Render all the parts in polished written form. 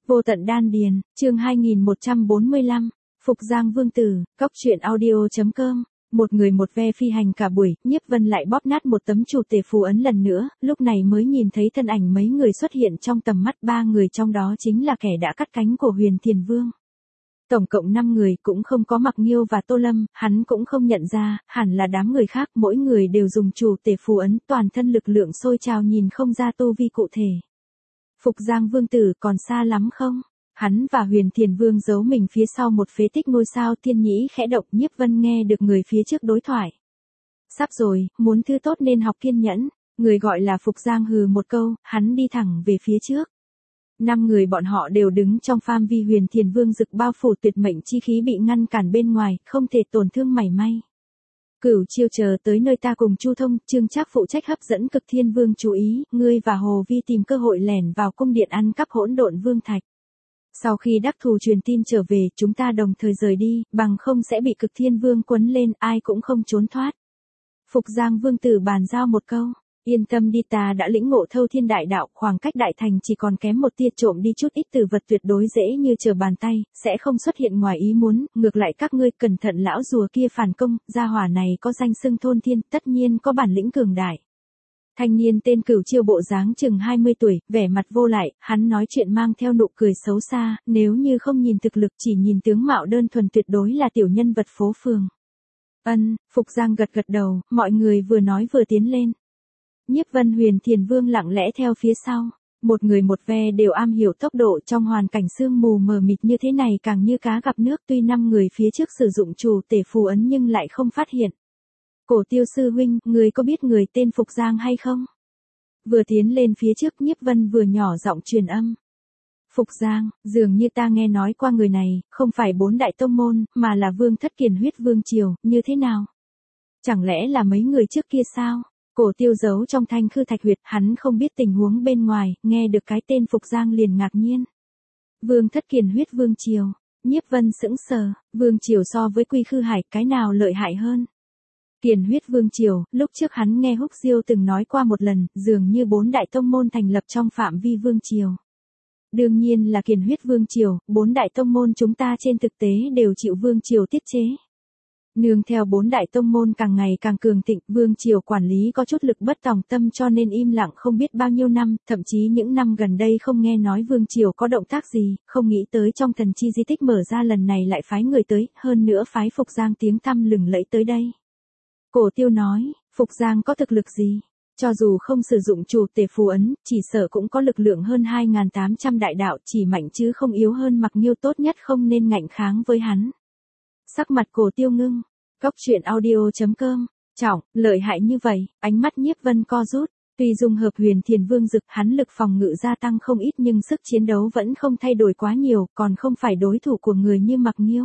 Vô tận đan điền, chương 2145, Phục Giang Vương Tử, Cóc truyện audio.com. Một người một ve phi hành cả buổi, Nhiếp Vân lại bóp nát một tấm chủ tể phù ấn lần nữa, lúc này mới nhìn thấy thân ảnh mấy người xuất hiện trong tầm mắt, ba người trong đó chính là kẻ đã cắt cánh của Huyền Thiền Vương. Tổng cộng 5 người, cũng không có Mặc Nghiêu và Tô Lâm, hắn cũng không nhận ra, hẳn là đám người khác, mỗi người đều dùng chủ tể phù ấn, toàn thân lực lượng sôi trào nhìn không ra tu vi cụ thể. Phục Giang Vương Tử còn xa lắm không? Hắn và Huyền Thiền Vương giấu mình phía sau một phế tích ngôi sao thiên nhĩ khẽ động. Nhiếp Vân nghe được người phía trước đối thoại. Sắp rồi, muốn thứ tốt nên học kiên nhẫn. Người gọi là Phục Giang hừ một câu, hắn đi thẳng về phía trước. 5 người bọn họ đều đứng trong phạm vi Huyền Thiền Vương rực bao phủ, tuyệt mệnh chi khí bị ngăn cản bên ngoài, không thể tổn thương mảy may. Cửu chiêu chờ tới nơi ta cùng Chu Thông, Trương Trác phụ trách hấp dẫn Cực Thiên Vương chú ý, ngươi và Hồ Vi tìm cơ hội lẻn vào cung điện ăn cắp Hỗn Độn Vương thạch. Sau khi đắc thù truyền tin trở về, chúng ta đồng thời rời đi, bằng không sẽ bị Cực Thiên Vương quấn lên, ai cũng không trốn thoát. Phục Giang Vương Tử bàn giao một câu, yên tâm đi, ta đã lĩnh ngộ Thâu Thiên Đại Đạo, khoảng cách đại thành chỉ còn kém một tia, trộm đi chút ít từ vật tuyệt đối dễ như trở bàn tay, sẽ không xuất hiện ngoài ý muốn, ngược lại các ngươi cẩn thận lão rùa kia phản công, gia hỏa này có danh xưng thôn thiên, tất nhiên có bản lĩnh cường đại. Thanh niên tên Cửu Chiêu bộ dáng chừng 20 tuổi, vẻ mặt vô lại, hắn nói chuyện mang theo nụ cười xấu xa, nếu như không nhìn thực lực chỉ nhìn tướng mạo đơn thuần tuyệt đối là tiểu nhân vật phố phường. Phục Giang gật gật đầu, mọi người vừa nói vừa tiến lên. Nhiếp Vân Huyền Thiền Vương lặng lẽ theo phía sau, một người một ve đều am hiểu tốc độ, trong hoàn cảnh sương mù mờ mịt như thế này càng như cá gặp nước, tuy 5 người phía trước sử dụng chủ tể phù ấn nhưng lại không phát hiện. Cổ Tiêu sư huynh, người có biết người tên Phục Giang hay không? Vừa tiến lên phía trước, Nhiếp Vân vừa nhỏ giọng truyền âm. Phục Giang, dường như ta nghe nói qua người này, không phải 4 đại tông môn, mà là Vương Thất Kiền Huyết Vương Triều, như thế nào? Chẳng lẽ là mấy người trước kia sao? Cổ Tiêu giấu trong thanh khư thạch huyệt, hắn không biết tình huống bên ngoài, nghe được cái tên Phục Giang liền ngạc nhiên. Vương Thất Kiền Huyết Vương Triều, Nhiếp Vân sững sờ, Vương Triều so với Quy Khư Hải, cái nào lợi hại hơn? Kiền Huyết Vương Triều, lúc trước hắn nghe Húc Diêu từng nói qua một lần, dường như 4 đại tông môn thành lập trong phạm vi Vương Triều. Đương nhiên là Kiền Huyết Vương Triều, 4 đại tông môn chúng ta trên thực tế đều chịu Vương Triều tiết chế. Nương theo 4 đại tông môn càng ngày càng cường thịnh, Vương Triều quản lý có chút lực bất tòng tâm cho nên im lặng không biết bao nhiêu năm, thậm chí những năm gần đây không nghe nói Vương Triều có động tác gì, không nghĩ tới trong thần chi di tích mở ra lần này lại phái người tới, hơn nữa phái Phục Giang tiếng tăm lừng lẫy tới đây. Cổ Tiêu nói, Phục Giang có thực lực gì? Cho dù không sử dụng chủ tể phù ấn, chỉ sợ cũng có lực lượng hơn 2.800 đại đạo, chỉ mạnh chứ không yếu hơn Mặc Nghiêu, tốt nhất không nên ngạnh kháng với hắn. Sắc mặt Cổ Tiêu ngưng, Cóc truyện audio.com, trọng, lợi hại như vậy, ánh mắt Nhiếp Vân co rút, tuy dung hợp Huyền Thiền Vương dực, hắn lực phòng ngự gia tăng không ít nhưng sức chiến đấu vẫn không thay đổi quá nhiều, còn không phải đối thủ của người như Mặc Nghiêu.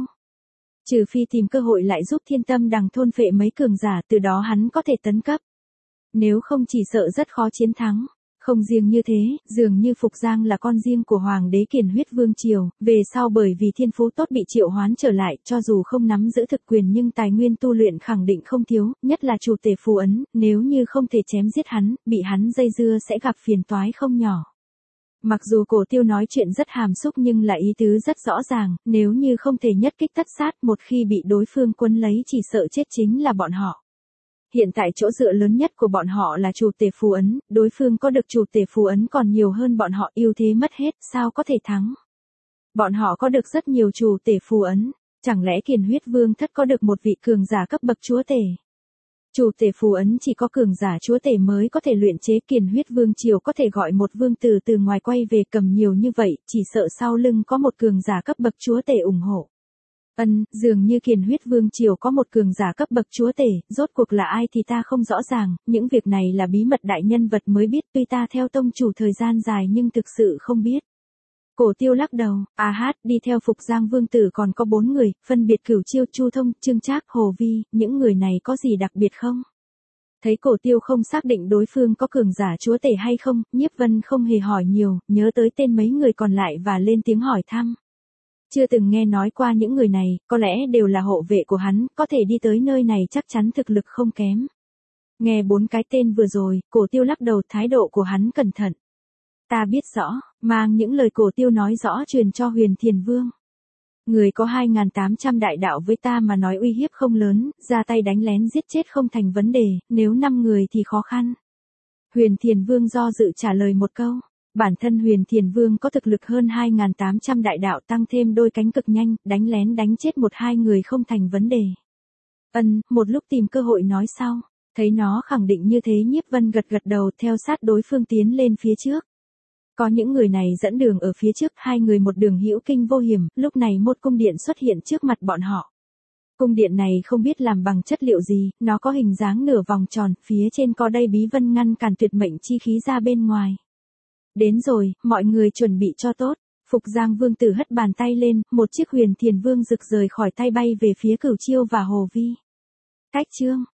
Trừ phi tìm cơ hội lại giúp Thiên Tâm Đằng thôn phệ mấy cường giả, từ đó hắn có thể tấn cấp. Nếu không chỉ sợ rất khó chiến thắng. Không riêng như thế, dường như Phục Giang là con riêng của Hoàng đế Kiền Huyết Vương Triều, về sau bởi vì thiên phú tốt bị triệu hoán trở lại, cho dù không nắm giữ thực quyền nhưng tài nguyên tu luyện khẳng định không thiếu, nhất là chủ tể phù ấn, nếu như không thể chém giết hắn, bị hắn dây dưa sẽ gặp phiền toái không nhỏ. Mặc dù Cổ Tiêu nói chuyện rất hàm xúc nhưng là ý tứ rất rõ ràng, nếu như không thể nhất kích tất sát, một khi bị đối phương quấn lấy chỉ sợ chết chính là bọn họ. Hiện tại chỗ dựa lớn nhất của bọn họ là chủ tể phù ấn, đối phương có được chủ tể phù ấn còn nhiều hơn bọn họ, ưu thế mất hết, sao có thể thắng? Bọn họ có được rất nhiều chủ tể phù ấn, chẳng lẽ Kiền Huyết Vương Thất có được một vị cường giả cấp bậc chúa tể? Chủ tể phù ấn chỉ có cường giả chúa tể mới có thể luyện chế, Kiền Huyết Vương Triều có thể gọi một vương tử từ ngoài quay về cầm nhiều như vậy, chỉ sợ sau lưng có một cường giả cấp bậc chúa tể ủng hộ. Dường như Kiền Huyết Vương Triều có một cường giả cấp bậc chúa tể, rốt cuộc là ai thì ta không rõ ràng, những việc này là bí mật đại nhân vật mới biết, tuy ta theo tông chủ thời gian dài nhưng thực sự không biết. Cổ Tiêu lắc đầu, đi theo Phục Giang Vương Tử còn có 4 người, phân biệt Cửu Chiêu, Chu Thông, Trương Trác, Hồ Vi, những người này có gì đặc biệt không? Thấy Cổ Tiêu không xác định đối phương có cường giả chúa tể hay không, Nhiếp Vân không hề hỏi nhiều, nhớ tới tên mấy người còn lại và lên tiếng hỏi thăm. Chưa từng nghe nói qua những người này, có lẽ đều là hộ vệ của hắn, có thể đi tới nơi này chắc chắn thực lực không kém. Nghe 4 cái tên vừa rồi, Cổ Tiêu lắc đầu, thái độ của hắn cẩn thận. Ta biết rõ, mang những lời cổ tiêu nói rõ truyền cho Huyền Thiền Vương. Người có 2.800 đại đạo với ta mà nói uy hiếp không lớn, ra tay đánh lén giết chết không thành vấn đề, nếu 5 người thì khó khăn. Huyền Thiền Vương do dự trả lời một câu. Bản thân Huyền Thiền Vương có thực lực hơn 2.800 đại đạo tăng thêm đôi cánh cực nhanh, đánh lén đánh chết 1-2 người không thành vấn đề. Một lúc tìm cơ hội nói sau. Thấy nó khẳng định như thế Nhiếp Vân gật gật đầu theo sát đối phương tiến lên phía trước. Có những người này dẫn đường ở phía trước, 2 người một đường hữu kinh vô hiểm, lúc này một cung điện xuất hiện trước mặt bọn họ. Cung điện này không biết làm bằng chất liệu gì, nó có hình dáng nửa vòng tròn, phía trên có đầy bí vân ngăn cản tuyệt mệnh chi khí ra bên ngoài. Đến rồi, mọi người chuẩn bị cho tốt. Phục Giang Vương Tử hất bàn tay lên, một chiếc Huyền Thiền Vương rực rời khỏi tay bay về phía Cửu Chiêu và Hồ Vi. Cách chương